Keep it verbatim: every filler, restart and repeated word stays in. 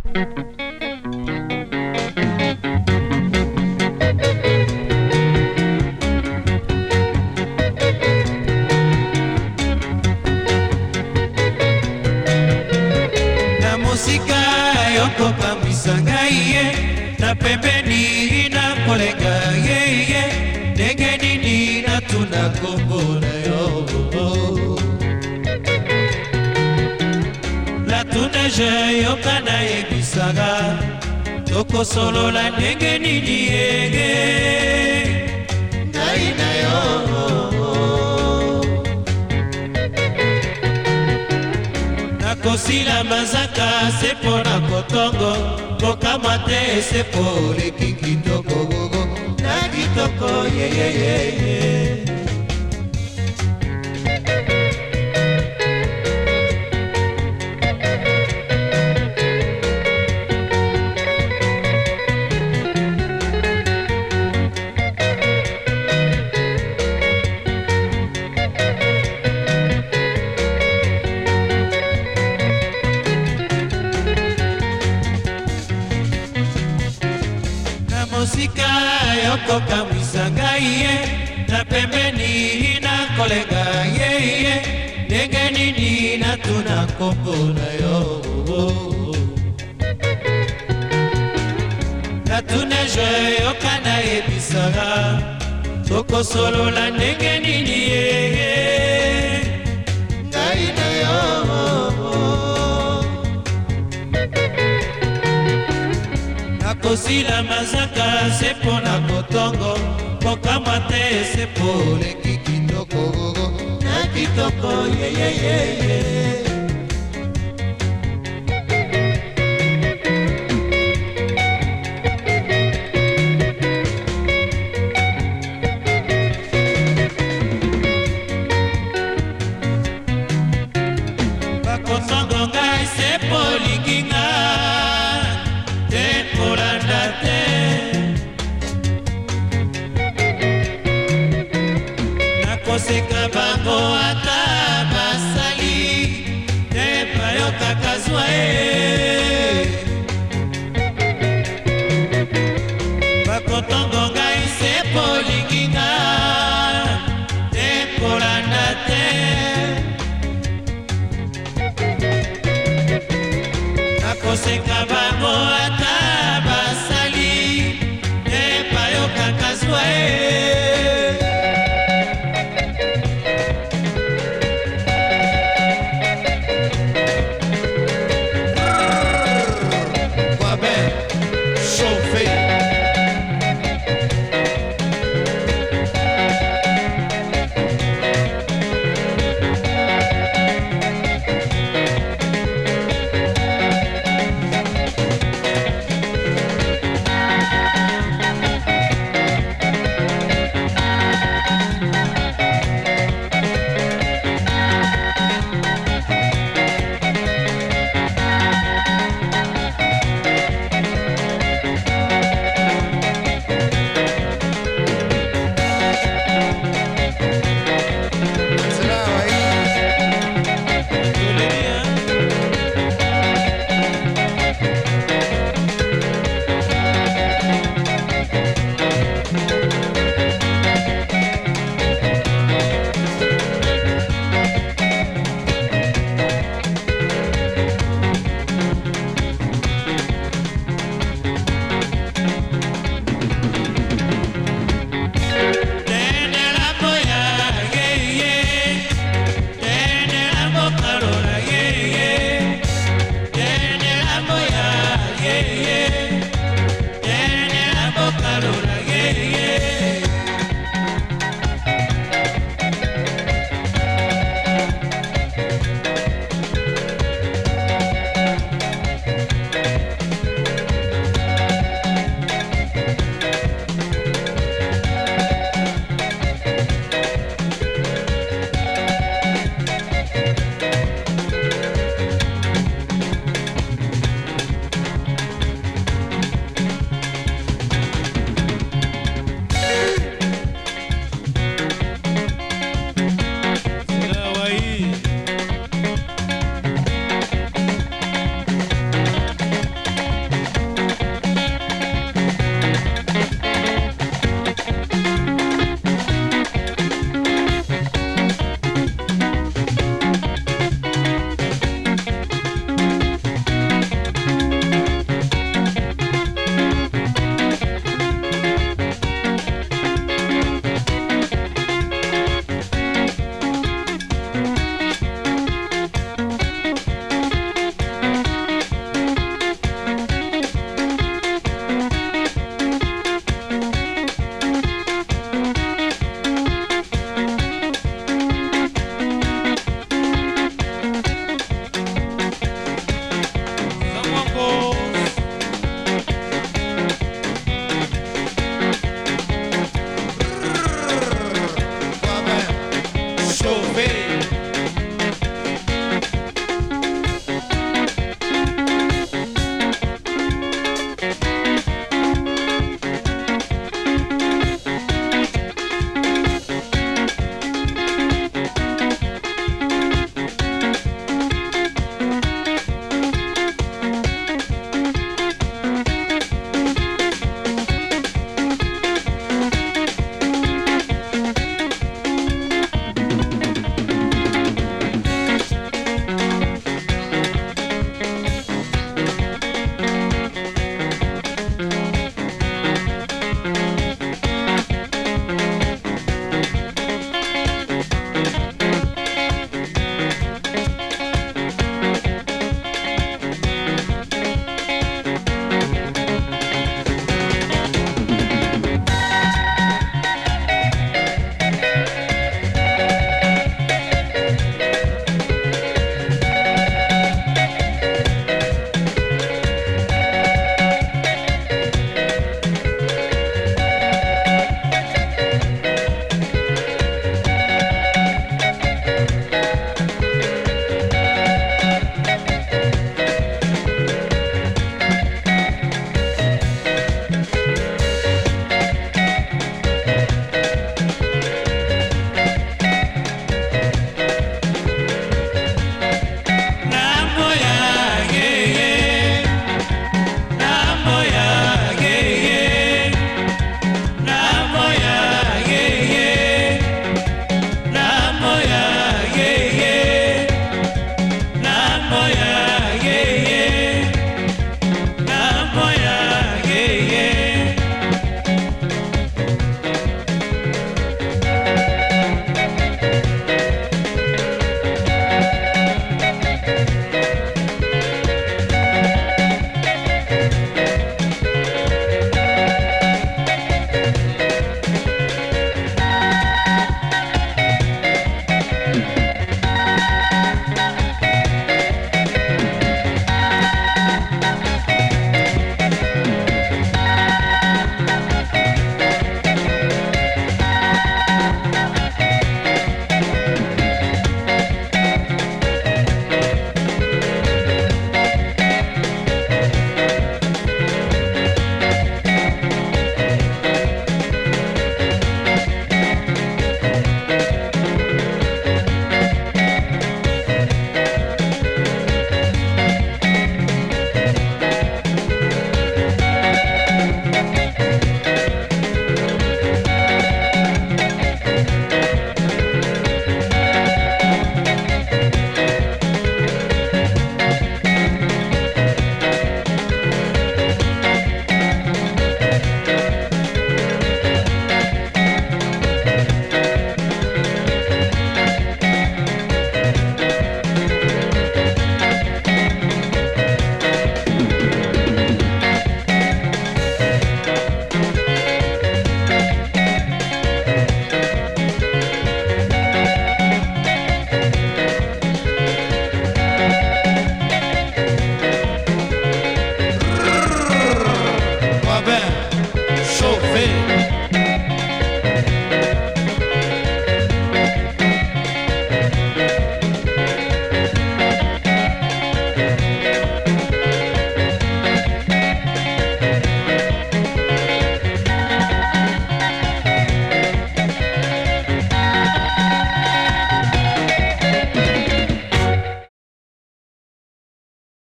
Na musika yokokamwisa ngai ye, na pembeni na kolenga ye ye, ndenge nini natuna kombo na yo. Latuna je yokana yebisanga, tokosolola ndenge nini yege ngai na yo. Nakosila mazaka sepo na kotongo, kokama te sepo leki kitoko gogo na kitoko ye ye ye ye. Musika yokokamwisa ngai ye, na pembeni na kolenga ye ye, ndenge nini natuna kombo na yo. Natuna je yokana yebisanga, tokosolola ndenge nini ye ngai na yo. Nakosila mazaka sepo na kotongo, kokama te sepo leki kitoko gogo na kitoko ye ye ye ye. Bakotongo ngai sepo likinga, nakoseka bango ata basali te bayoka kazwa e. Bakotongo ngai sepo likinga te kolanda te. Nakoseka